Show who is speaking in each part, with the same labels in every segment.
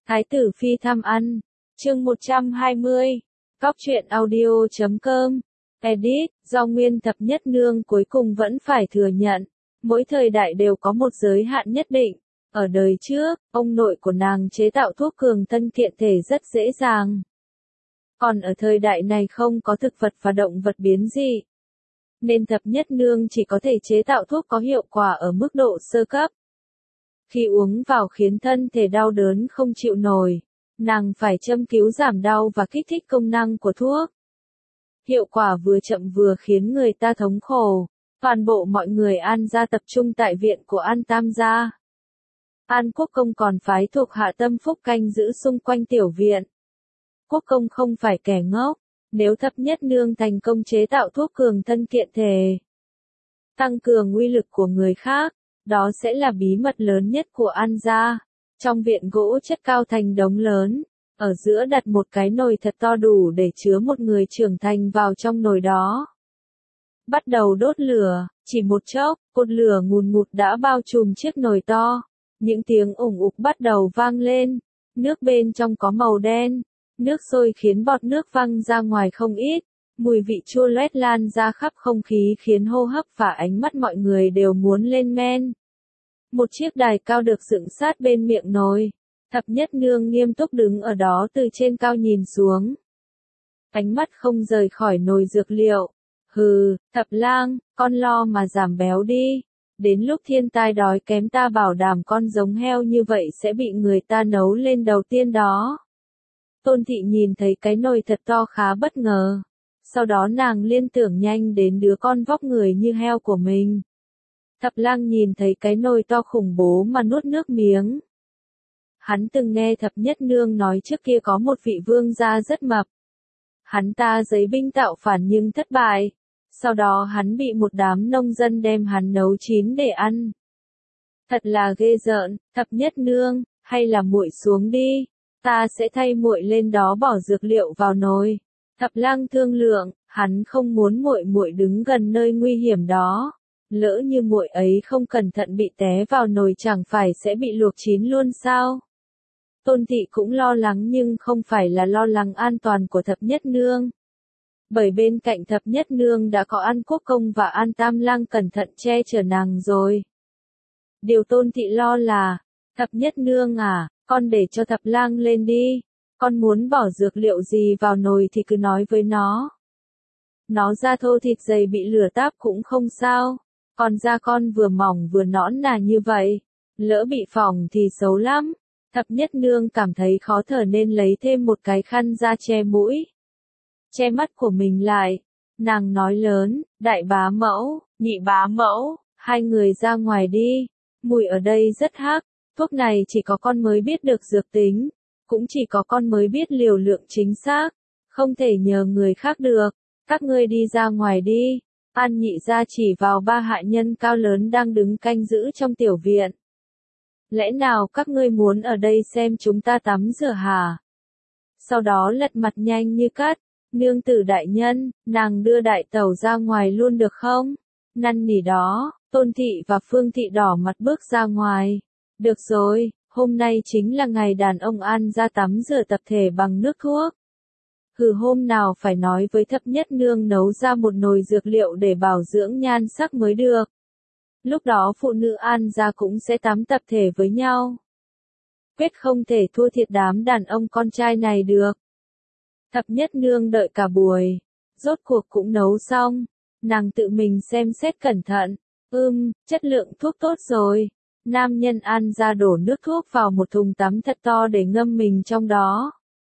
Speaker 1: Thái tử phi thăm ăn. Chương 120. Cóc truyện audio.com. Edit, do Nguyên Thập Nhất Nương cuối cùng vẫn phải thừa nhận, mỗi thời đại đều có một giới hạn nhất định. Ở đời trước, ông nội của nàng chế tạo thuốc cường thân kiện thể rất dễ dàng. Còn ở thời đại này không có thực vật và động vật biến dị, nên Thập Nhất Nương chỉ có thể chế tạo thuốc có hiệu quả ở mức độ sơ cấp. Khi uống vào khiến thân thể đau đớn không chịu nổi, nàng phải châm cứu giảm đau và kích thích công năng của thuốc. Hiệu quả vừa chậm vừa khiến người ta thống khổ. Toàn bộ mọi người An gia tập trung tại viện của An Tam gia. An Quốc Công còn phái thuộc hạ Tâm Phúc canh giữ xung quanh tiểu viện. Quốc Công không phải kẻ ngốc, nếu Thập Nhất Nương thành công chế tạo thuốc cường thân kiện thể, tăng cường uy lực của người khác, đó sẽ là bí mật lớn nhất của An gia. Trong viện gỗ chất cao thành đống lớn, ở giữa đặt một cái nồi thật to đủ để chứa một người trưởng thành vào trong nồi đó. Bắt đầu đốt lửa, chỉ một chốc, cột lửa ngùn ngụt đã bao trùm chiếc nồi to. Những tiếng ủng ục bắt đầu vang lên, nước bên trong có màu đen, nước sôi khiến bọt nước văng ra ngoài không ít, mùi vị chua loét lan ra khắp không khí khiến hô hấp và ánh mắt mọi người đều muốn lên men. Một chiếc đài cao được dựng sát bên miệng nồi. Thập Nhất Nương nghiêm túc đứng ở đó từ trên cao nhìn xuống. Ánh mắt không rời khỏi nồi dược liệu. Hừ, Thập Lang, con lo mà giảm béo đi. Đến lúc thiên tai đói kém ta bảo đảm con giống heo như vậy sẽ bị người ta nấu lên đầu tiên đó. Tôn Thị nhìn thấy cái nồi thật to khá bất ngờ. Sau đó nàng liên tưởng nhanh đến đứa con vóc người như heo của mình. Thập Lang nhìn thấy cái nồi to khủng bố mà nuốt nước miếng. Hắn từng nghe Thập Nhất Nương nói trước kia có một vị vương gia rất mập. Hắn ta giấy binh tạo phản nhưng thất bại. Sau đó hắn bị một đám nông dân đem hắn nấu chín để ăn. Thật là ghê rợn, Thập Nhất Nương, hay là muội xuống đi, ta sẽ thay muội lên đó bỏ dược liệu vào nồi. Thập Lang thương lượng, hắn không muốn muội đứng gần nơi nguy hiểm đó. Lỡ như muội ấy không cẩn thận bị té vào nồi chẳng phải sẽ bị luộc chín luôn sao? Tôn Thị cũng lo lắng nhưng không phải là lo lắng an toàn của Thập Nhất Nương. Bởi bên cạnh Thập Nhất Nương đã có An Quốc Công và An Tam Lang cẩn thận che chở nàng rồi. Điều Tôn Thị lo là, Thập Nhất Nương à, con để cho Thập Lang lên đi. Con muốn bỏ dược liệu gì vào nồi thì cứ nói với nó. Nó da thô thịt dày bị lửa táp cũng không sao. Còn da con vừa mỏng vừa nõn nà như vậy, lỡ bị phỏng thì xấu lắm. Thập Nhất Nương cảm thấy khó thở nên lấy thêm một cái khăn ra che mũi, che mắt của mình lại. Nàng nói lớn, đại bá mẫu, nhị bá mẫu, hai người ra ngoài đi. Mùi ở đây rất hắc, thuốc này chỉ có con mới biết được dược tính, cũng chỉ có con mới biết liều lượng chính xác, không thể nhờ người khác được. Các ngươi đi ra ngoài đi. An Nhị gia chỉ vào ba hạ nhân cao lớn đang đứng canh giữ trong tiểu viện. Lẽ nào các ngươi muốn ở đây xem chúng ta tắm rửa hả? Sau đó lật mặt nhanh như cắt, nương tử đại nhân, nàng đưa đại tẩu ra ngoài luôn được không? Năn nỉ đó, Tôn Thị và Phương Thị đỏ mặt bước ra ngoài. Được rồi, hôm nay chính là ngày đàn ông An gia tắm rửa tập thể bằng nước thuốc. Hôm nào phải nói với Thập Nhất Nương nấu ra một nồi dược liệu để bảo dưỡng nhan sắc mới được. Lúc đó phụ nữ An gia cũng sẽ tắm tập thể với nhau. Quyết không thể thua thiệt đám đàn ông con trai này được. Thập Nhất Nương đợi cả buổi, rốt cuộc cũng nấu xong. Nàng tự mình xem xét cẩn thận. Chất lượng thuốc tốt rồi. Nam nhân An gia đổ nước thuốc vào một thùng tắm thật to để ngâm mình trong đó.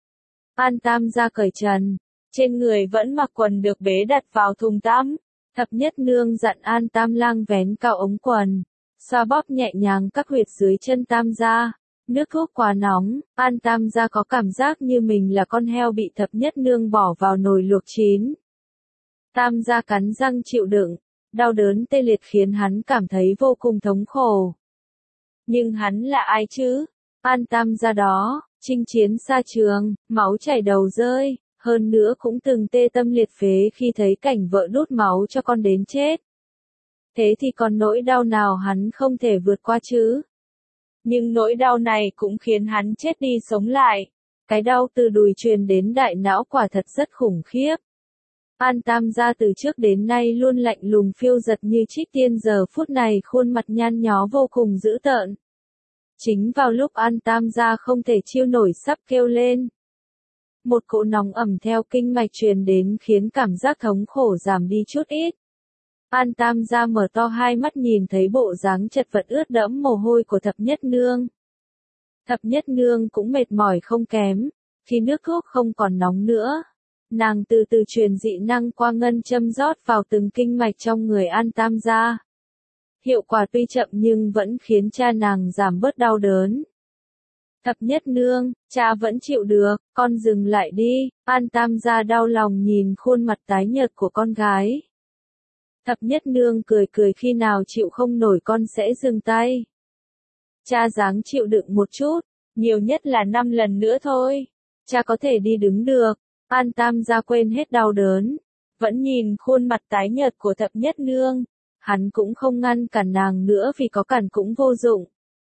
Speaker 1: An Tam gia cởi trần, trên người vẫn mặc quần được bế đặt vào thùng tắm. Thập Nhất Nương dặn An Tam Lang vén cao ống quần, xoa bóp nhẹ nhàng các huyệt dưới chân Tam gia. Nước thuốc quá nóng, An Tam gia có cảm giác như mình là con heo bị Thập Nhất Nương bỏ vào nồi luộc chín. Tam gia cắn răng chịu đựng, đau đớn tê liệt khiến hắn cảm thấy vô cùng thống khổ. Nhưng hắn là ai chứ? An Tam gia đó, chinh chiến xa trường, máu chảy đầu rơi, hơn nữa cũng từng tê tâm liệt phế khi thấy cảnh vợ đút máu cho con đến chết. Thế thì còn nỗi đau nào hắn không thể vượt qua chứ? Nhưng nỗi đau này cũng khiến hắn chết đi sống lại. Cái đau từ đùi truyền đến đại não quả thật rất khủng khiếp. An Tam gia từ trước đến nay luôn lạnh lùng phiêu dật như Trích Tiên, giờ phút này khuôn mặt nhăn nhó vô cùng dữ tợn. Chính vào lúc An Tam gia không thể chịu nổi sắp kêu lên. Một cỗ nóng ẩm theo kinh mạch truyền đến khiến cảm giác thống khổ giảm đi chút ít. An Tam gia mở to hai mắt nhìn thấy bộ dáng chật vật ướt đẫm mồ hôi của Thập Nhất Nương. Thập Nhất Nương cũng mệt mỏi không kém, khi nước thuốc không còn nóng nữa. Nàng từ từ truyền dị năng qua ngân châm rót vào từng kinh mạch trong người An Tam gia. Hiệu quả tuy chậm nhưng vẫn khiến cha nàng giảm bớt đau đớn. Thập Nhất Nương, cha vẫn chịu được, con dừng lại đi. An Tam gia đau lòng nhìn khuôn mặt tái nhợt của con gái. Thập Nhất Nương cười cười, khi nào chịu không nổi con sẽ dừng tay. Cha ráng chịu đựng một chút, nhiều nhất là 5 lần nữa thôi. Cha có thể đi đứng được. An Tam gia quên hết đau đớn, vẫn nhìn khuôn mặt tái nhợt của Thập Nhất Nương. Hắn cũng không ngăn cản nàng nữa vì có cản cũng vô dụng.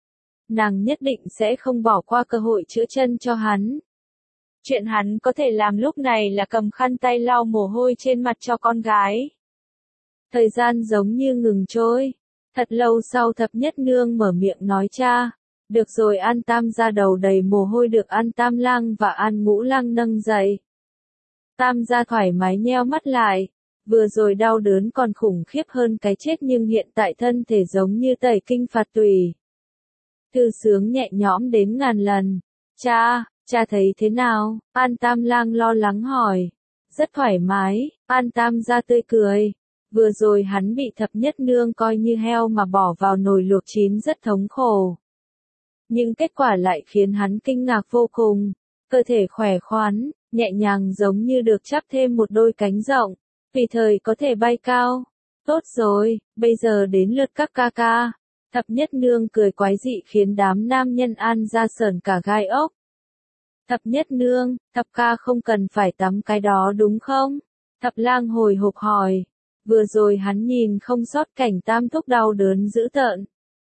Speaker 1: Nàng nhất định sẽ không bỏ qua cơ hội chữa chân cho hắn. Chuyện hắn có thể làm lúc này là cầm khăn tay lau mồ hôi trên mặt cho con gái. Thời gian giống như ngừng trôi. Thật lâu sau Thập Nhất Nương mở miệng nói, cha. Được rồi. An Tam gia đầu đầy mồ hôi được An Tam lang và An Ngũ lang nâng dậy. Tam gia thoải mái nheo mắt lại. Vừa rồi đau đớn còn khủng khiếp hơn cái chết, nhưng hiện tại thân thể giống như tẩy kinh phạt tùy. Thư sướng nhẹ nhõm đến ngàn lần. Cha thấy thế nào? An Tam lang lo lắng hỏi. Rất thoải mái. An Tam gia tươi cười. Vừa rồi hắn bị Thập Nhất Nương coi như heo mà bỏ vào nồi luộc chín rất thống khổ. Nhưng kết quả lại khiến hắn kinh ngạc vô cùng. Cơ thể khỏe khoắn, nhẹ nhàng giống như được chắp thêm một đôi cánh rộng. Tùy thời có thể bay cao. Tốt rồi, bây giờ đến lượt các ca ca. Thập Nhất Nương cười quái dị khiến đám nam nhân An ra sởn cả gai ốc. Thập Nhất Nương, Thập ca không cần phải tắm cái đó đúng không? Thập lang hồi hộp hỏi. Vừa rồi hắn nhìn không sót cảnh Tam thúc đau đớn dữ tợn.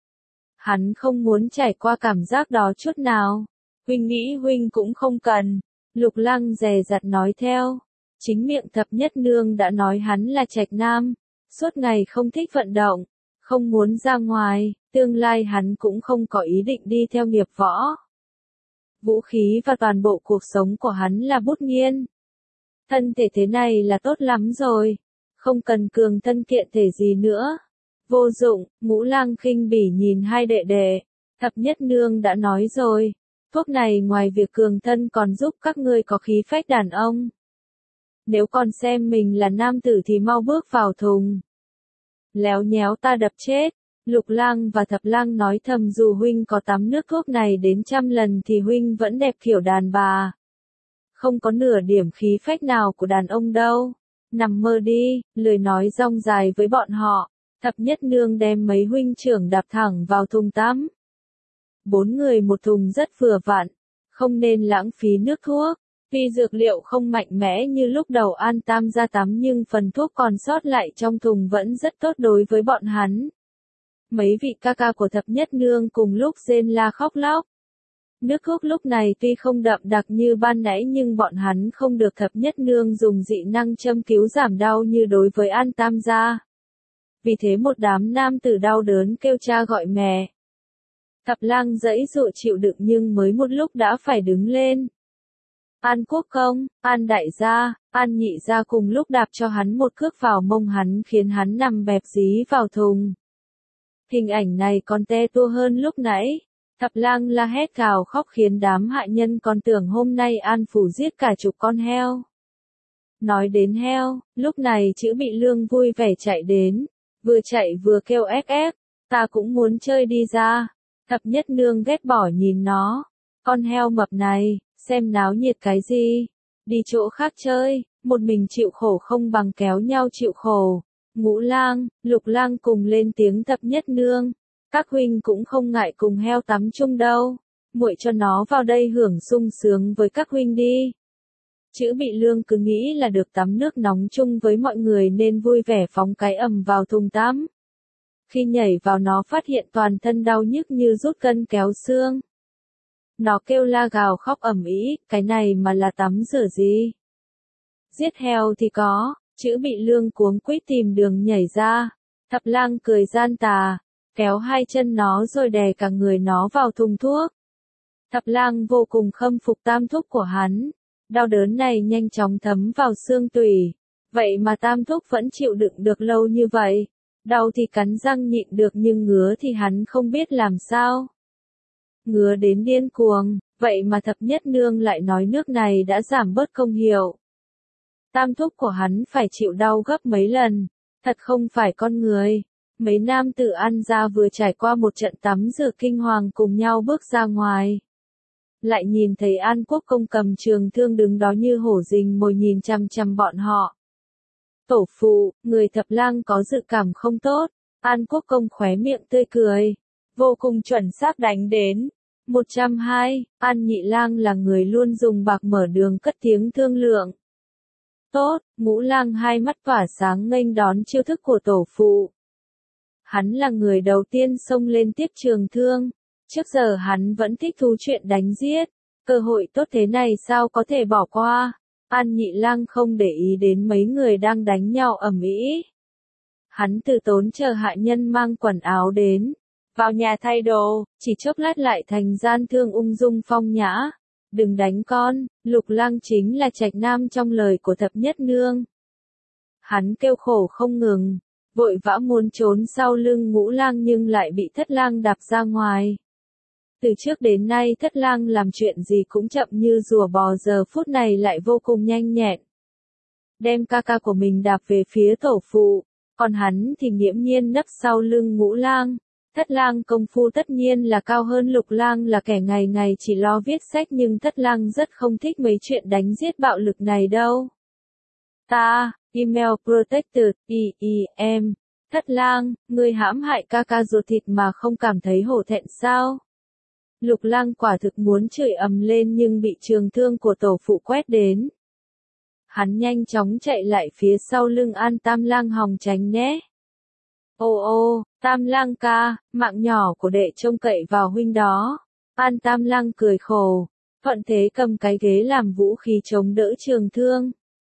Speaker 1: Hắn không muốn trải qua cảm giác đó chút nào. Huynh nghĩ huynh cũng không cần. Lục Lăng dè dặt nói theo. Chính miệng Thập Nhất Nương đã nói hắn là trạch nam. Suốt ngày không thích vận động. Không muốn ra ngoài. Tương lai hắn cũng không có ý định đi theo nghiệp võ. Vũ khí và toàn bộ cuộc sống của hắn là bút nghiên. Thân thể thế này là tốt lắm rồi. Không cần cường thân kiện thể gì nữa. Vô dụng. Ngũ lang khinh bỉ nhìn hai đệ đệ. Thập Nhất Nương đã nói rồi. Thuốc này ngoài việc cường thân còn giúp các ngươi có khí phách đàn ông. Nếu còn xem mình là nam tử thì mau bước vào thùng. Léo nhéo ta đập chết. Lục lang và Thập lang nói thầm, dù huynh có tắm nước thuốc này đến 100 lần thì huynh vẫn đẹp kiểu đàn bà. Không có nửa điểm khí phách nào của đàn ông đâu. Nằm mơ đi, lười nói rong dài với bọn họ. Thập Nhất Nương đem mấy huynh trưởng đạp thẳng vào thùng tắm. 4 người một thùng rất vừa vặn. Không nên lãng phí nước thuốc. Tuy dược liệu không mạnh mẽ như lúc đầu An Tam gia tắm, nhưng phần thuốc còn sót lại trong thùng vẫn rất tốt đối với bọn hắn. Mấy vị ca ca của Thập Nhất Nương cùng lúc rên la khóc lóc. Nước thuốc lúc này tuy không đậm đặc như ban nãy nhưng bọn hắn không được Thập Nhất Nương dùng dị năng châm cứu giảm đau như đối với An Tam gia. Vì thế một đám nam tử đau đớn kêu cha gọi mẹ. Thập lang giãy dụa chịu đựng nhưng mới một lúc đã phải đứng lên. An Quốc Công, An Đại gia, An Nhị gia cùng lúc đạp cho hắn một cước vào mông hắn khiến hắn nằm bẹp dí vào thùng. Hình ảnh này còn te tua hơn lúc nãy. Thập lang la hét gào khóc khiến đám hạ nhân còn tưởng hôm nay An phủ giết cả chục con heo. Nói đến heo, lúc này Chữ Bị Lương vui vẻ chạy đến, vừa chạy vừa kêu ép ép, ta cũng muốn chơi đi ra. Thập Nhất Nương ghét bỏ nhìn nó, con heo mập này, xem náo nhiệt cái gì, đi chỗ khác chơi, một mình chịu khổ không bằng kéo nhau chịu khổ. Ngũ lang, Lục lang cùng lên tiếng. Thập Nhất Nương, các huynh cũng không ngại cùng heo tắm chung đâu, muội cho nó vào đây hưởng sung sướng với các huynh đi. Chữ Bị Lương cứ nghĩ là được tắm nước nóng chung với mọi người nên vui vẻ phóng cái ầm vào thùng tắm. Khi nhảy vào nó phát hiện toàn thân đau nhức như rút cân kéo xương. Nó kêu la gào khóc ầm ĩ, cái này mà là tắm rửa gì? Giết heo thì có, chữ bị lương cuống quýt tìm đường nhảy ra. Thập lang cười gian tà, kéo hai chân nó rồi đè cả người nó vào thùng thuốc. Thập lang vô cùng khâm phục tam thúc của hắn. Đau đớn này nhanh chóng thấm vào xương tủy. Vậy mà tam thúc vẫn chịu đựng được lâu như vậy. Đau thì cắn răng nhịn được nhưng ngứa thì hắn không biết làm sao. Ngứa đến điên cuồng, vậy mà thập nhất nương lại nói nước này đã giảm bớt công hiệu. Tam thúc của hắn phải chịu đau gấp mấy lần, thật không phải con người. Mấy nam tử An gia vừa trải qua một trận tắm rửa kinh hoàng cùng nhau bước ra ngoài. Lại nhìn thấy An Quốc công cầm trường thương đứng đó như hổ rình mồi nhìn chằm chằm bọn họ. Tổ phụ, người thập lang có dự cảm không tốt. An Quốc công khóe miệng tươi cười. Vô cùng chuẩn xác đánh đến. 102, An Nhị Lang là người luôn dùng bạc mở đường cất tiếng thương lượng. Tốt, Ngũ Lang hai mắt tỏa sáng nghênh đón chiêu thức của tổ phụ. Hắn là người đầu tiên xông lên tiếp trường thương. Trước giờ hắn vẫn thích thú chuyện đánh giết. Cơ hội tốt thế này sao có thể bỏ qua. An Nhị Lang không để ý đến mấy người đang đánh nhau ầm ĩ. Hắn từ tốn chờ hạ nhân mang quần áo đến. Vào nhà thay đồ, chỉ chốc lát lại thành gian thương ung dung phong nhã. Đừng đánh con, Lục Lang chính là trạch nam trong lời của thập nhất nương. Hắn kêu khổ không ngừng, vội vã muốn trốn sau lưng Ngũ Lang nhưng lại bị Thất Lang đạp ra ngoài. Từ trước đến nay Thất Lang làm chuyện gì cũng chậm như rùa bò, giờ phút này lại vô cùng nhanh nhẹn. Đem ca ca của mình đạp về phía tổ phụ, còn hắn thì nghiễm nhiên nấp sau lưng Ngũ Lang. Thất Lang công phu tất nhiên là cao hơn Lục Lang, là kẻ ngày ngày chỉ lo viết sách, nhưng Thất Lang rất không thích mấy chuyện đánh giết bạo lực này đâu. Email Protected, em. Thất Lang, ngươi hãm hại ca ca ruột thịt mà không cảm thấy hổ thẹn sao? Lục Lang quả thực muốn chửi ầm lên nhưng bị trường thương của tổ phụ quét đến. Hắn nhanh chóng chạy lại phía sau lưng An Tam Lang hòng tránh né. Ô, Tam Lang ca, mạng nhỏ của đệ trông cậy vào huynh đó. An Tam Lang cười khổ, thuận thế cầm cái ghế làm vũ khí chống đỡ trường thương.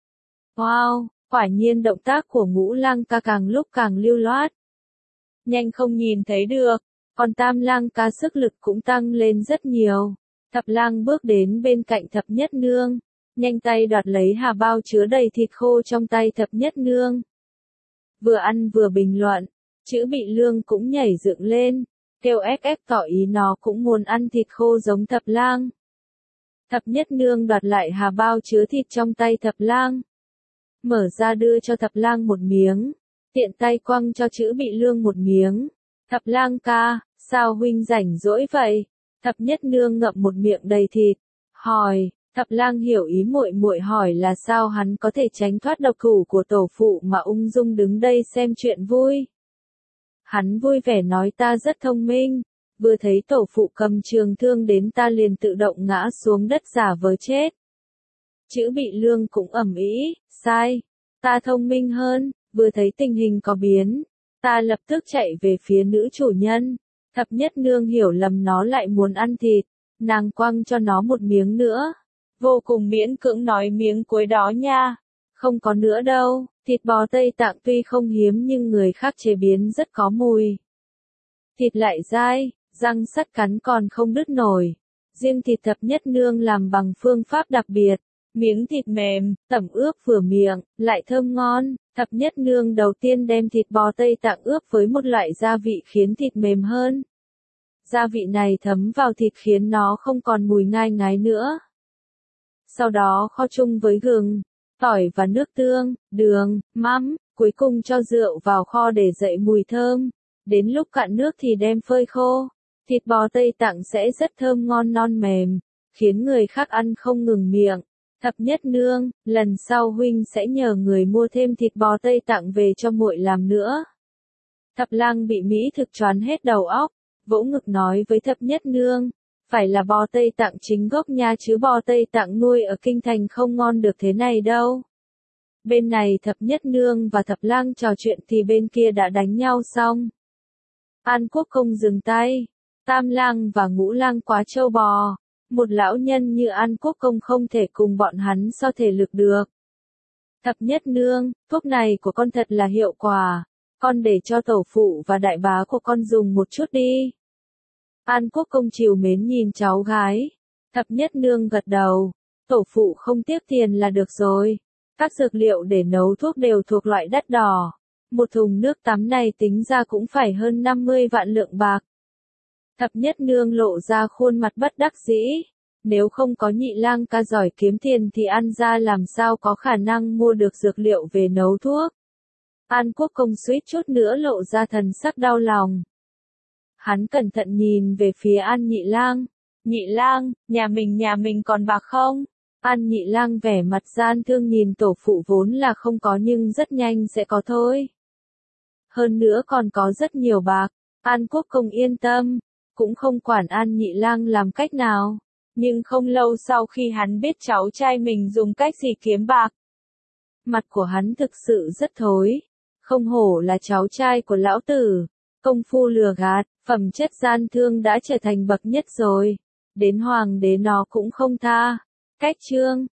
Speaker 1: Wow, quả nhiên động tác của Ngũ Lang ca càng lúc càng lưu loát. Nhanh không nhìn thấy được, còn Tam Lang ca sức lực cũng tăng lên rất nhiều. Thập Lang bước đến bên cạnh thập nhất nương, nhanh tay đoạt lấy hà bao chứa đầy thịt khô trong tay thập nhất nương. Vừa ăn vừa bình luận, chữ bị lương cũng nhảy dựng lên, kêu ép tỏ ý nó cũng muốn ăn thịt khô giống Thập Lang. Thập nhất nương đoạt lại hà bao chứa thịt trong tay Thập Lang. Mở ra đưa cho Thập Lang một miếng, tiện tay quăng cho chữ bị lương một miếng. Thập Lang ca, sao huynh rảnh rỗi vậy? Thập nhất nương ngậm một miệng đầy thịt, hỏi. Thập Lang hiểu ý muội muội hỏi là sao hắn có thể tránh thoát độc thủ của tổ phụ mà ung dung đứng đây xem chuyện vui. Hắn vui vẻ nói ta rất thông minh, vừa thấy tổ phụ cầm trường thương đến ta liền tự động ngã xuống đất giả vờ chết. Chữ bị lương cũng ầm ĩ, sai, ta thông minh hơn, vừa thấy tình hình có biến, ta lập tức chạy về phía nữ chủ nhân. Thập nhất nương hiểu lầm nó lại muốn ăn thịt, nàng quăng cho nó một miếng nữa. Vô cùng miễn cưỡng nói miếng cuối đó nha. Không có nữa đâu, thịt bò Tây Tạng tuy không hiếm nhưng người khác chế biến rất có mùi. Thịt lại dai, răng sắt cắn còn không đứt nổi. Riêng thịt thập nhất nương làm bằng phương pháp đặc biệt. Miếng thịt mềm, tẩm ướp vừa miệng, lại thơm ngon. Thập nhất nương đầu tiên đem thịt bò Tây Tạng ướp với một loại gia vị khiến thịt mềm hơn. Gia vị này thấm vào thịt khiến nó không còn mùi ngai ngái nữa. Sau đó kho chung với gừng, tỏi và nước tương, đường, mắm, cuối cùng cho rượu vào kho để dậy mùi thơm. Đến lúc cạn nước thì đem phơi khô. Thịt bò Tây Tạng sẽ rất thơm ngon non mềm, khiến người khác ăn không ngừng miệng. Thập nhất nương, lần sau huynh sẽ nhờ người mua thêm thịt bò Tây Tạng về cho muội làm nữa. Thập Lang bị mỹ thực choáng hết đầu óc, vỗ ngực nói với thập nhất nương. Phải là bò Tây Tạng chính gốc nha chứ bò Tây Tạng nuôi ở kinh thành không ngon được thế này đâu. Bên này thập nhất nương và Thập Lang trò chuyện thì bên kia đã đánh nhau xong. An Quốc Công dừng tay. Tam lang và Ngũ lang quá trâu bò. Một lão nhân như An Quốc Công không thể cùng bọn hắn so thể lực được. Thập nhất nương, thuốc này của con thật là hiệu quả. Con để cho tổ phụ và đại bá của con dùng một chút đi. An Quốc Công trìu mến nhìn cháu gái. Thập nhất nương gật đầu. Tổ phụ không tiếc tiền là được rồi. Các dược liệu để nấu thuốc đều thuộc loại đắt đỏ. Một thùng nước tắm này tính ra cũng phải hơn 50 vạn lượng bạc. Thập nhất nương lộ ra khuôn mặt bất đắc dĩ. Nếu không có nhị lang ca giỏi kiếm tiền thì An gia làm sao có khả năng mua được dược liệu về nấu thuốc. An Quốc Công suýt chút nữa lộ ra thần sắc đau lòng. Hắn cẩn thận nhìn về phía An nhị lang. Nhị lang, nhà mình còn bạc không? An nhị lang vẻ mặt gian thương nhìn tổ phụ vốn là không có nhưng rất nhanh sẽ có thôi. Hơn nữa còn có rất nhiều bạc. An Quốc Công yên tâm, cũng không quản An nhị lang làm cách nào. Nhưng không lâu sau khi hắn biết cháu trai mình dùng cách gì kiếm bạc. Mặt của hắn thực sự rất thối. Không hổ là cháu trai của lão tử. Công phu lừa gạt, phẩm chất gian thương đã trở thành bậc nhất rồi. Đến hoàng đế nó cũng không tha. Cách chương